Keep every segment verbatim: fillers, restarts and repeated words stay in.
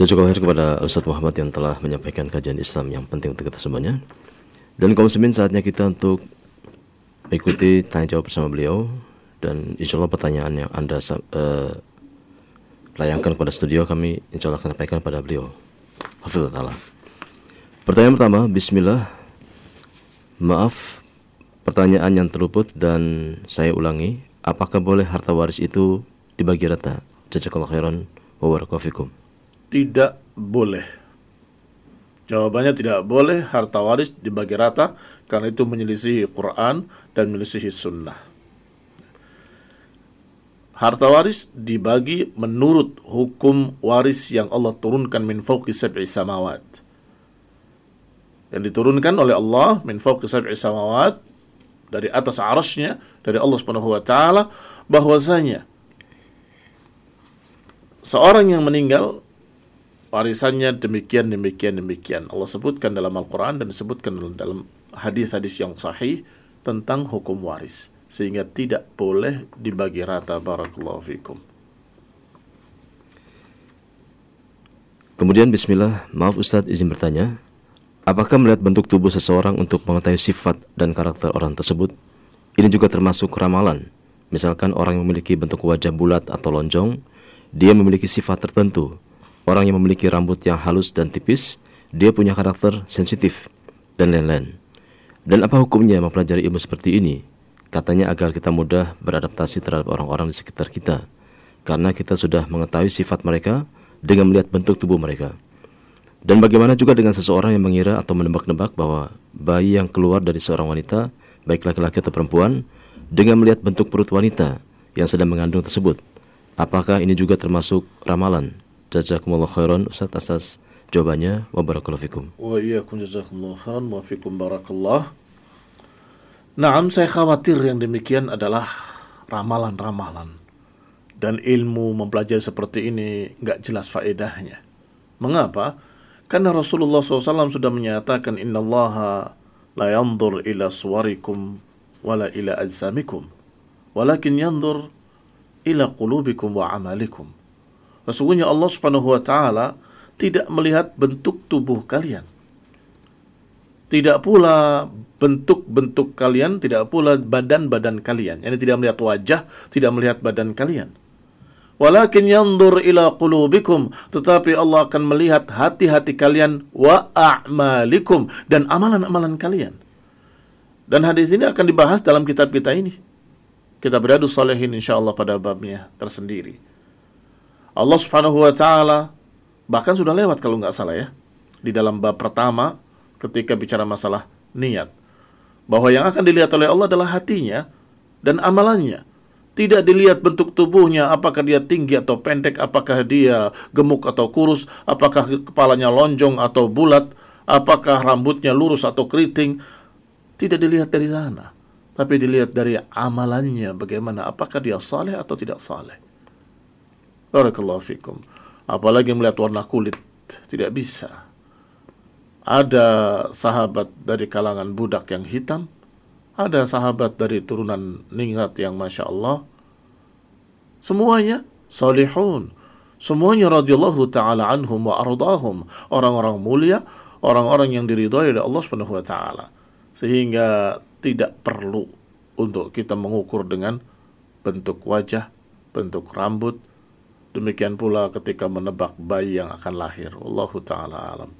Jazakallahu khair kepada Ustaz Muhammad yang telah menyampaikan kajian Islam yang penting untuk kita semuanya. Dan kaum muslimin, saatnya kita untuk mengikuti tanya jawab bersama beliau. Dan insya Allah pertanyaan yang Anda uh, layangkan kepada studio, kami insya Allah akan sampaikan pada beliau. Hafizullah ta'ala. Pertanyaan pertama, bismillah. Maaf, pertanyaan yang terluput dan saya ulangi. Apakah boleh harta waris itu dibagi rata? Jazakallahu khairan wa barakallahu fikum. Tidak boleh. Jawabannya tidak boleh harta waris dibagi rata, karena itu menyelisihi Quran dan menyelisihi sunnah. Harta waris dibagi menurut hukum waris yang Allah turunkan min fawqi sab'i samawat. Yang diturunkan oleh Allah min fawqi sab'i samawat, dari atas arasy-Nya, dari Allah Subhanahu wa taala, bahwasanya seorang yang meninggal warisannya demikian, demikian, demikian. Allah sebutkan dalam Al-Quran dan disebutkan dalam hadis-hadis yang sahih tentang hukum waris. Sehingga tidak boleh dibagi rata. Barakallahu fikum. Kemudian bismillah, maaf Ustadz izin bertanya. Apakah melihat bentuk tubuh seseorang untuk mengetahui sifat dan karakter orang tersebut? Ini juga termasuk ramalan. Misalkan orang yang memiliki bentuk wajah bulat atau lonjong, dia memiliki sifat tertentu. Orang yang memiliki rambut yang halus dan tipis, dia punya karakter sensitif, dan lain-lain. Dan apa hukumnya mempelajari ilmu seperti ini? Katanya agar kita mudah beradaptasi terhadap orang-orang di sekitar kita, karena kita sudah mengetahui sifat mereka dengan melihat bentuk tubuh mereka. Dan bagaimana juga dengan seseorang yang mengira atau menebak-nebak bahwa bayi yang keluar dari seorang wanita, baik laki-laki atau perempuan, dengan melihat bentuk perut wanita yang sedang mengandung tersebut? Apakah ini juga termasuk ramalan? Jazakumullah khairan Ustaz atas jawabannya, wa barakallahu fikum. Wa iyyakum jazakumullah khairan wa fikum barakallah. Naam, saya khawatir yang demikian adalah ramalan-ramalan. Dan ilmu mempelajari seperti ini enggak jelas faedahnya. Mengapa? Karena Rasulullah shallallahu alaihi wasallam sudah menyatakan, innallaha la yanzur ila suwarikum wala ila ajsamikum, walakin yanzur ila qulubikum wa amalikum. Sesungguhnya Allah Subhanahu wa taala tidak melihat bentuk tubuh kalian, tidak pula bentuk-bentuk kalian, tidak pula badan-badan kalian. Yani tidak melihat wajah, tidak melihat badan kalian. Walakin yanzur ila qulubikum, tetapi Allah akan melihat hati-hati kalian, wa a'malikum, dan amalan-amalan kalian. Dan hadis ini akan dibahas dalam kitab kita ini, Kitab Riyadhus Shalihin, insyaallah pada babnya tersendiri. Allah Subhanahu wa taala bahkan sudah lewat kalau nggak salah ya, di dalam bab pertama ketika bicara masalah niat, bahwa yang akan dilihat oleh Allah adalah hatinya dan amalannya. Tidak dilihat bentuk tubuhnya, apakah dia tinggi atau pendek, apakah dia gemuk atau kurus, apakah kepalanya lonjong atau bulat, apakah rambutnya lurus atau keriting. Tidak dilihat dari sana, tapi dilihat dari amalannya, bagaimana, apakah dia saleh atau tidak saleh. Barakallahu fikum. Apalagi melihat warna kulit, tidak bisa. Ada sahabat dari kalangan budak yang hitam, ada sahabat dari turunan ningrat yang Masya Allah. Semuanya salihun, semuanya radhiyallahu ta'ala anhum wa ardahum, orang-orang mulia, orang-orang yang diridhai oleh Allah Subhanahu wa taala. Sehingga tidak perlu untuk kita mengukur dengan bentuk wajah, bentuk rambut. Demikian pula ketika menebak bayi yang akan lahir. Wallahu ta'ala alam.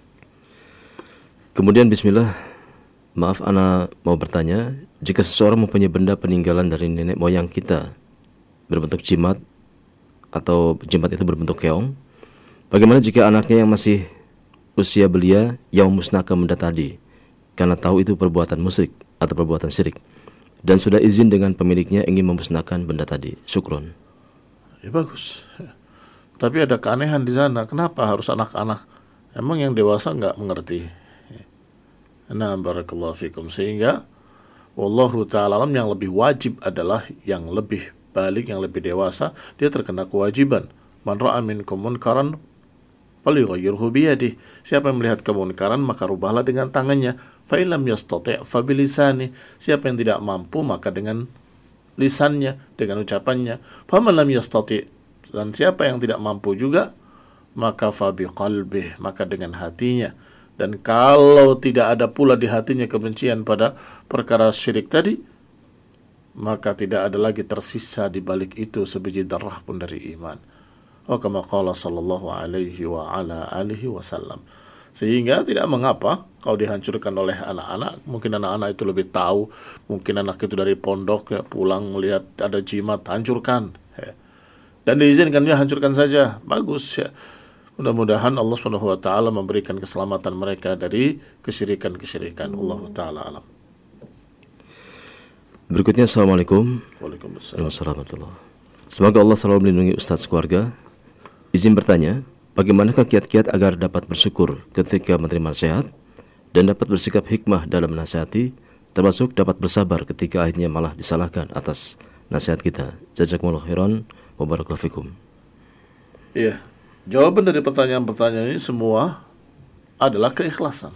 Kemudian bismillah, maaf ana mau bertanya, jika seseorang mempunyai benda peninggalan dari nenek moyang kita berbentuk jimat atau jimat itu berbentuk keong, bagaimana jika anaknya yang masih usia belia yang memusnahkan benda tadi karena tahu itu perbuatan musyrik atau perbuatan syirik dan sudah izin dengan pemiliknya ingin memusnahkan benda tadi? Syukron. Ya bagus. Tapi ada keanehan di sana. Kenapa harus anak-anak? Emang yang dewasa nggak mengerti? Nah, barakallahu fikum. Sehingga wallahu ta'ala alam, yang lebih wajib adalah yang lebih balik, yang lebih dewasa. Dia terkena kewajiban. Man ra'a minkum munkaran falyughayyirhu biyadihi. Siapa yang melihat kemunkaran maka rubahlah dengan tangannya. Fa illam yastati' fa bilisani. Siapa yang tidak mampu maka dengan lisannya, dengan ucapannya. Faman lam yastati', dan siapa yang tidak mampu juga maka fa biqalbih, maka dengan hatinya. Dan kalau tidak ada pula di hatinya kebencian pada perkara syirik tadi, maka tidak ada lagi tersisa di balik itu sebiji darah pun dari iman. Wa kama qala sallallahu alaihi wa ala alihi wasallam. Sehingga tidak mengapa kalau dihancurkan oleh anak-anak. Mungkin anak-anak itu lebih tahu, mungkin anak itu dari pondok ya, pulang melihat ada jimat, hancurkan ya. Dan diizinkan ya, hancurkan saja, bagus ya. Mudah-mudahan Allah Subhanahu wa taala memberikan keselamatan mereka dari kesyirikan-kesyirikan. Allah taala alam. Berikutnya, Assalamualaikum. Waalaikumsalam. Warahmatullahi. Semoga Allah selalu melindungi Ustaz keluarga. Izin bertanya, bagaimanakah kiat-kiat agar dapat bersyukur ketika menerima nasihat dan dapat bersikap hikmah dalam menasihati, termasuk dapat bersabar ketika akhirnya malah disalahkan atas nasihat kita. Jazakumullahu khairan wa barakallahu fikum. Iya. Jawaban dari pertanyaan-pertanyaan ini semua adalah keikhlasan.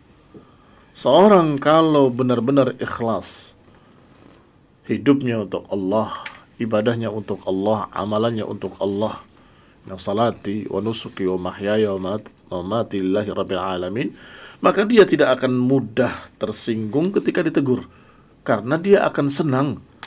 Seorang kalau benar-benar ikhlas, hidupnya untuk Allah, ibadahnya untuk Allah, amalannya untuk Allah, ya salati wa nusuki wa mahyaya wa mamati lillahi rabbil alamin, maka dia tidak akan mudah tersinggung ketika ditegur, karena dia akan senang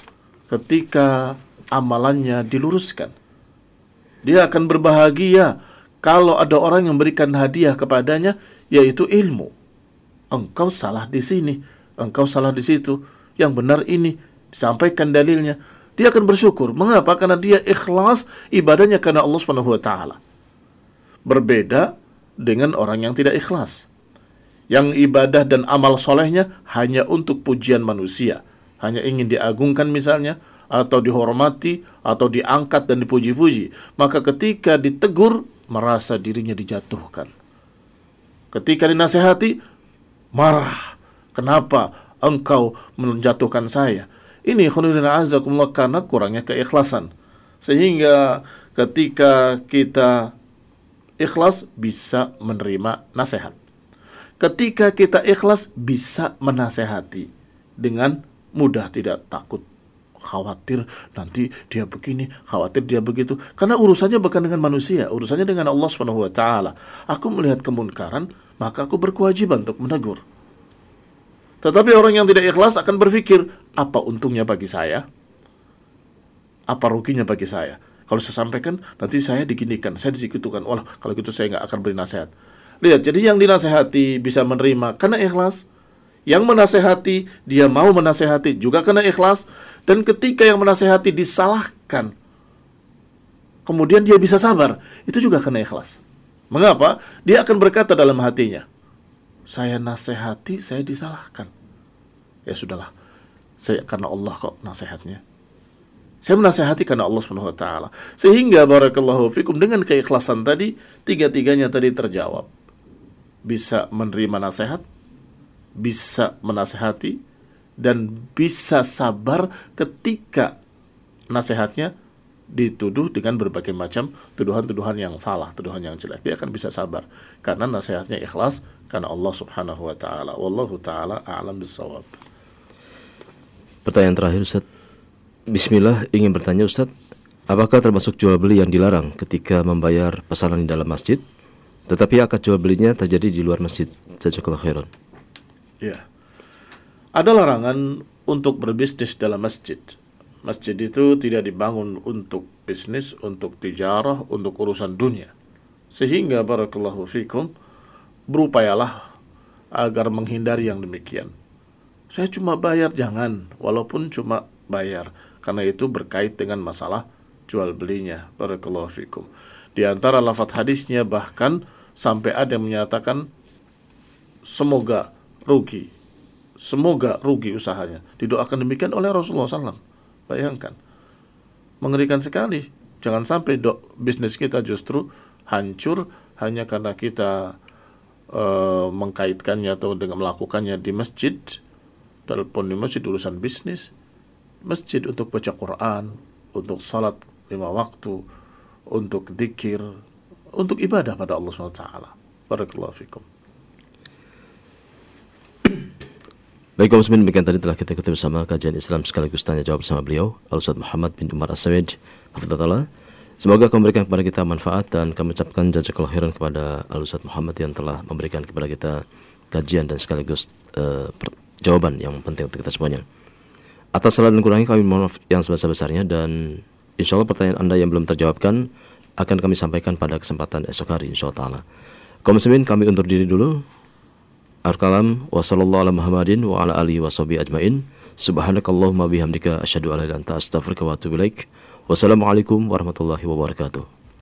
ketika amalannya diluruskan. Dia akan berbahagia kalau ada orang yang memberikan hadiah kepadanya, yaitu ilmu. Engkau salah di sini, engkau salah di situ, yang benar ini, disampaikan dalilnya. Dia akan bersyukur. Mengapa? Karena dia ikhlas ibadahnya karena Allah Subhanahu wa taala. Berbeda dengan orang yang tidak ikhlas, yang ibadah dan amal solehnya hanya untuk pujian manusia, hanya ingin diagungkan misalnya, atau dihormati, atau diangkat dan dipuji-puji. Maka ketika ditegur, merasa dirinya dijatuhkan. Ketika dinasehati, marah. Kenapa engkau menjatuhkan saya? Ini khonudin azakumullah, karena kurangnya keikhlasan. Sehingga ketika kita ikhlas, bisa menerima nasihat. Ketika kita ikhlas, bisa menasehati dengan mudah, tidak takut, khawatir nanti dia begini, khawatir dia begitu. Karena urusannya bukan dengan manusia, urusannya dengan Allah Subhanahu wa taala. Aku melihat kemunkaran, maka aku berkewajiban untuk menegur. Tetapi orang yang tidak ikhlas akan berpikir, apa untungnya bagi saya? Apa ruginya bagi saya? Kalau saya sampaikan, nanti saya diginikan, saya disekutukan. Walah, kalau gitu saya nggak akan beri nasihat. Lihat, jadi yang dinasehati bisa menerima karena ikhlas. Yang menasehati, dia mau menasehati juga karena ikhlas. Dan ketika yang menasehati disalahkan, kemudian dia bisa sabar, itu juga karena ikhlas. Mengapa? Dia akan berkata dalam hatinya, saya nasehati, saya disalahkan. Ya sudahlah, saya karena Allah kok nasihatnya. Saya menasehati karena Allah subhanahu wa taala. Sehingga barakallahu fikum, dengan keikhlasan tadi, tiga-tiganya tadi terjawab. Bisa menerima nasihat, bisa menasehati, dan bisa sabar ketika nasihatnya dituduh dengan berbagai macam tuduhan-tuduhan yang salah, tuduhan yang jelek. Dia akan bisa sabar karena nasihatnya ikhlas karena Allah subhanahu wa ta'ala. Wallahu ta'ala a'lam bissawab. Pertanyaan terakhir, Ustaz. Bismillah, ingin bertanya, Ustaz, apakah termasuk jual beli yang dilarang ketika membayar pesanan di dalam masjid, tetapi akad jual belinya terjadi di luar masjid? Jazakallahu khairan. Ya. Ada larangan untuk berbisnis dalam masjid. Masjid itu tidak dibangun untuk bisnis, untuk tijarah, untuk urusan dunia. Sehingga barakallahu fikum, berupayalah agar menghindari yang demikian. Saya cuma bayar, jangan, walaupun cuma bayar, karena itu berkait dengan masalah jual belinya. Barakallahu fikum. Di antara lafaz hadisnya bahkan sampai ada yang menyatakan semoga rugi, semoga rugi usahanya. Didoakan demikian oleh Rasulullah shallallahu alaihi wasallam. Bayangkan, mengerikan sekali. Jangan sampai do, bisnis kita justru hancur hanya karena kita uh, mengkaitkannya atau dengan melakukannya di masjid. Telepon di masjid urusan bisnis. Masjid untuk baca Quran, untuk salat lima waktu, untuk dzikir, untuk ibadah pada Allah subhanahu wa taala. Barakallahu fikum. Baik kaum muslimin, demikian tadi telah kita ikuti bersama kajian Islam sekaligus tanya jawab bersama beliau Al-Ustaz Muhammad bin Umar As-Sawid hafizahullah. Semoga kau memberikan kepada kita manfaat, dan kami ucapkan jazakallahu khairan kepada Al-Ustaz Muhammad yang telah memberikan kepada kita kajian dan sekaligus uh, per- jawaban yang penting untuk kita semuanya. Atas salah dan kurangnya kami mohon maaf yang sebesar-besarnya, dan insya Allah pertanyaan Anda yang belum terjawabkan akan kami sampaikan pada kesempatan esok hari insya Allah. Kaum muslimin, kami undur diri dulu. Al-kalam wa sallallahu ala Muhammadin wa ala alihi wa sahbihi ajmain. Subhanakallahumma bihamdika asyhadu an la ilaha illa anta astaghfiruka wa atubu ilaik. Wassalamualaikum warahmatullahi wabarakatuh.